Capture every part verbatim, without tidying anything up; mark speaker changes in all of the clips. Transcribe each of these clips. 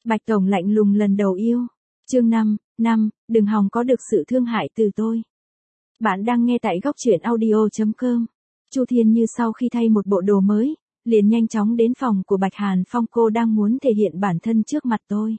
Speaker 1: Bạch Tổng lạnh lùng lần đầu yêu. Chương năm, năm, đừng hòng có được sự thương hại từ tôi. Bạn đang nghe tại góc truyện audio chấm com. Chu Thiên Như sau khi thay một bộ đồ mới, liền nhanh chóng đến phòng của Bạch Hàn Phong. Cô đang muốn thể hiện bản thân trước mặt tôi.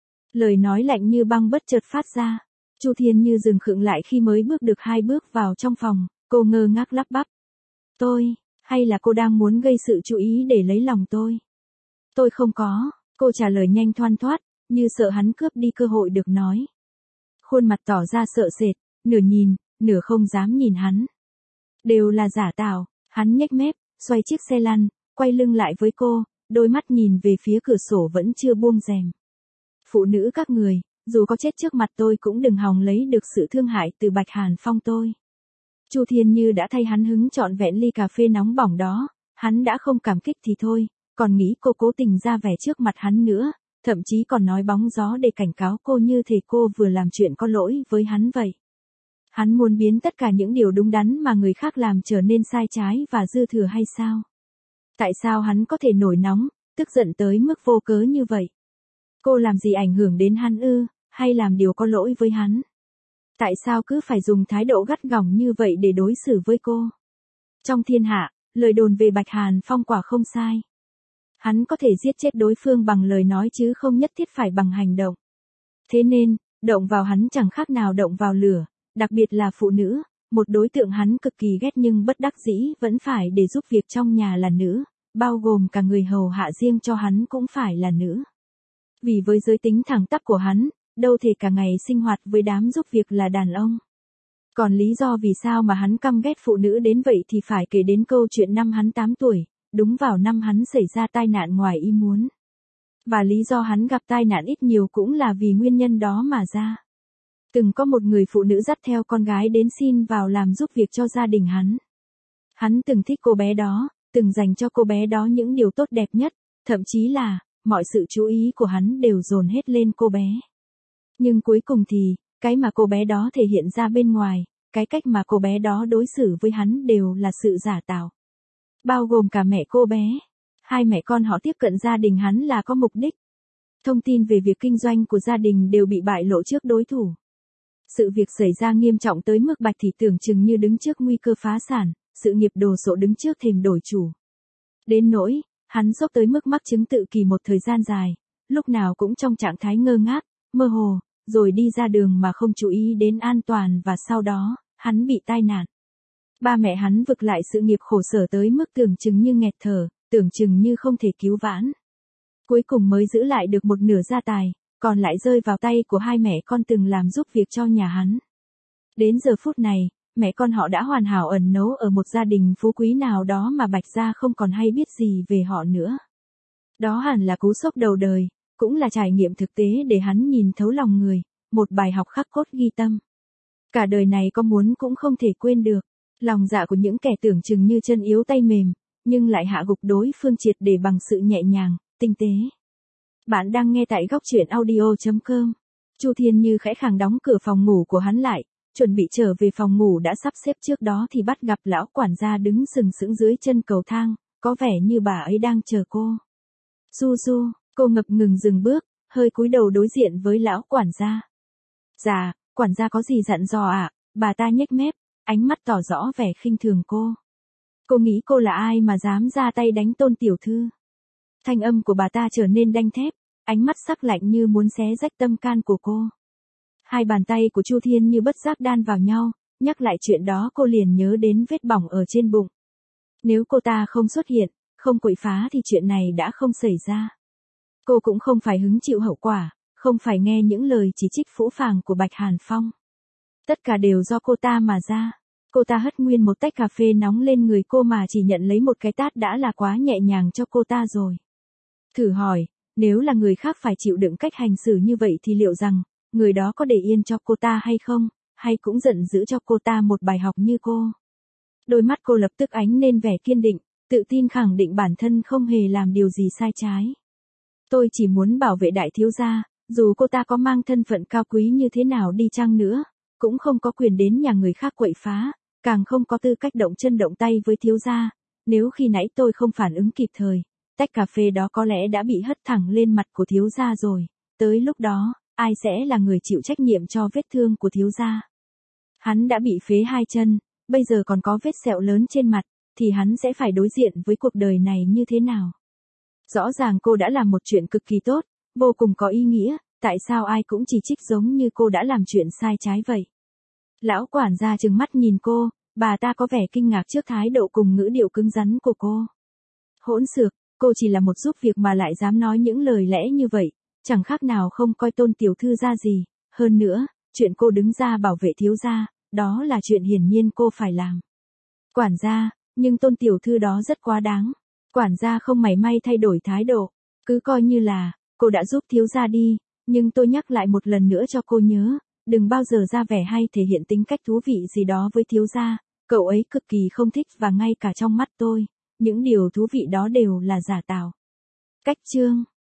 Speaker 1: Lời nói lạnh như băng bất chợt phát ra. Chu Thiên Như dừng khựng lại khi mới bước được hai bước vào trong phòng, cô ngơ ngác lắp bắp. Tôi, hay là cô đang muốn gây sự chú ý để lấy lòng tôi? Tôi không có, cô trả lời nhanh thoăn thoắt, như sợ hắn cướp đi cơ hội được nói. Khuôn mặt tỏ ra sợ sệt, nửa nhìn, nửa không dám nhìn hắn. Đều là giả tạo, hắn nhếch mép, xoay chiếc xe lăn, quay lưng lại với cô, đôi mắt nhìn về phía cửa sổ vẫn chưa buông rèm. Phụ nữ các người, dù có chết trước mặt tôi cũng đừng hòng lấy được sự thương hại từ Bạch Hàn Phong tôi. Chu Thiên Như đã thay hắn hứng trọn vẹn ly cà phê nóng bỏng đó, hắn đã không cảm kích thì thôi, còn nghĩ cô cố tình ra vẻ trước mặt hắn nữa, thậm chí còn nói bóng gió để cảnh cáo cô như thể cô vừa làm chuyện có lỗi với hắn vậy. Hắn muốn biến tất cả những điều đúng đắn mà người khác làm trở nên sai trái và dư thừa hay sao? Tại sao hắn có thể nổi nóng, tức giận tới mức vô cớ như vậy? Cô làm gì ảnh hưởng đến hắn ư, hay làm điều có lỗi với hắn? Tại sao cứ phải dùng thái độ gắt gỏng như vậy để đối xử với cô? Trong thiên hạ, lời đồn về Bạch Hàn Phong quả không sai. Hắn có thể giết chết đối phương bằng lời nói chứ không nhất thiết phải bằng hành động. Thế nên, động vào hắn chẳng khác nào động vào lửa, đặc biệt là phụ nữ, một đối tượng hắn cực kỳ ghét nhưng bất đắc dĩ vẫn phải để giúp việc trong nhà là nữ, bao gồm cả người hầu hạ riêng cho hắn cũng phải là nữ. Vì với giới tính thẳng tắp của hắn, đâu thể cả ngày sinh hoạt với đám giúp việc là đàn ông. Còn lý do vì sao mà hắn căm ghét phụ nữ đến vậy thì phải kể đến câu chuyện năm hắn tám tuổi, đúng vào năm hắn xảy ra tai nạn ngoài ý muốn. Và lý do hắn gặp tai nạn ít nhiều cũng là vì nguyên nhân đó mà ra. Từng có một người phụ nữ dắt theo con gái đến xin vào làm giúp việc cho gia đình hắn. Hắn từng thích cô bé đó, từng dành cho cô bé đó những điều tốt đẹp nhất, thậm chí là, mọi sự chú ý của hắn đều dồn hết lên cô bé. Nhưng cuối cùng thì, cái mà cô bé đó thể hiện ra bên ngoài, cái cách mà cô bé đó đối xử với hắn đều là sự giả tạo. Bao gồm cả mẹ cô bé. Hai mẹ con họ tiếp cận gia đình hắn là có mục đích. Thông tin về việc kinh doanh của gia đình đều bị bại lộ trước đối thủ. Sự việc xảy ra nghiêm trọng tới mức Bạch Thị tưởng chừng như đứng trước nguy cơ phá sản, sự nghiệp đồ sộ đứng trước thềm đổi chủ. Đến nỗi, hắn sốc tới mức mắc chứng tự kỷ một thời gian dài, lúc nào cũng trong trạng thái ngơ ngác, mơ hồ, rồi đi ra đường mà không chú ý đến an toàn và sau đó, hắn bị tai nạn. Ba mẹ hắn vực lại sự nghiệp khổ sở tới mức tưởng chừng như nghẹt thở, tưởng chừng như không thể cứu vãn. Cuối cùng mới giữ lại được một nửa gia tài, còn lại rơi vào tay của hai mẹ con từng làm giúp việc cho nhà hắn. Đến giờ phút này, mẹ con họ đã hoàn hảo ẩn náu ở một gia đình phú quý nào đó mà Bạch gia không còn hay biết gì về họ nữa. Đó hẳn là cú sốc đầu đời, cũng là trải nghiệm thực tế để hắn nhìn thấu lòng người, một bài học khắc cốt ghi tâm. Cả đời này có muốn cũng không thể quên được, lòng dạ của những kẻ tưởng chừng như chân yếu tay mềm, nhưng lại hạ gục đối phương triệt để bằng sự nhẹ nhàng, tinh tế. Bạn đang nghe tại góc truyện audio chấm com. Chu Thiên Như khẽ khàng đóng cửa phòng ngủ của hắn lại, chuẩn bị trở về phòng ngủ đã sắp xếp trước đó thì bắt gặp lão quản gia đứng sừng sững dưới chân cầu thang, có vẻ như bà ấy đang chờ cô. Du Du, cô ngập ngừng dừng bước, hơi cúi đầu đối diện với lão quản gia. Dạ, quản gia có gì dặn dò ạ? À? Bà ta nhếch mép, ánh mắt tỏ rõ vẻ khinh thường cô. Cô nghĩ cô là ai mà dám ra tay đánh Tôn tiểu thư? Thanh âm của bà ta trở nên đanh thép, ánh mắt sắc lạnh như muốn xé rách tâm can của cô. Hai bàn tay của Chu Thiên Như bất giác đan vào nhau, nhắc lại chuyện đó cô liền nhớ đến vết bỏng ở trên bụng. Nếu cô ta không xuất hiện, không quậy phá thì chuyện này đã không xảy ra. Cô cũng không phải hứng chịu hậu quả, không phải nghe những lời chỉ trích phũ phàng của Bạch Hàn Phong. Tất cả đều do cô ta mà ra. Cô ta hất nguyên một tách cà phê nóng lên người cô mà chỉ nhận lấy một cái tát đã là quá nhẹ nhàng cho cô ta rồi. Thử hỏi, nếu là người khác phải chịu đựng cách hành xử như vậy thì liệu rằng, người đó có để yên cho cô ta hay không, hay cũng giận dữ cho cô ta một bài học như cô. Đôi mắt cô lập tức ánh lên vẻ kiên định, tự tin khẳng định bản thân không hề làm điều gì sai trái. Tôi chỉ muốn bảo vệ đại thiếu gia, dù cô ta có mang thân phận cao quý như thế nào đi chăng nữa, cũng không có quyền đến nhà người khác quậy phá, càng không có tư cách động chân động tay với thiếu gia. Nếu khi nãy tôi không phản ứng kịp thời, tách cà phê đó có lẽ đã bị hất thẳng lên mặt của thiếu gia rồi, tới lúc đó, ai sẽ là người chịu trách nhiệm cho vết thương của thiếu gia? Hắn đã bị phế hai chân, bây giờ còn có vết sẹo lớn trên mặt, thì hắn sẽ phải đối diện với cuộc đời này như thế nào? Rõ ràng cô đã làm một chuyện cực kỳ tốt, vô cùng có ý nghĩa, tại sao ai cũng chỉ trích giống như cô đã làm chuyện sai trái vậy? Lão quản gia trừng mắt nhìn cô, bà ta có vẻ kinh ngạc trước thái độ cùng ngữ điệu cứng rắn của cô. Hỗn xược, cô chỉ là một giúp việc mà lại dám nói những lời lẽ như vậy, chẳng khác nào không coi Tôn tiểu thư ra gì, hơn nữa, chuyện cô đứng ra bảo vệ thiếu gia, đó là chuyện hiển nhiên cô phải làm. Quản gia, nhưng Tôn tiểu thư đó rất quá đáng. Quản gia không mảy may thay đổi thái độ, cứ coi như là, cô đã giúp thiếu gia đi, nhưng tôi nhắc lại một lần nữa cho cô nhớ, đừng bao giờ ra vẻ hay thể hiện tính cách thú vị gì đó với thiếu gia, cậu ấy cực kỳ không thích và ngay cả trong mắt tôi, những điều thú vị đó đều là giả tạo. Cách chương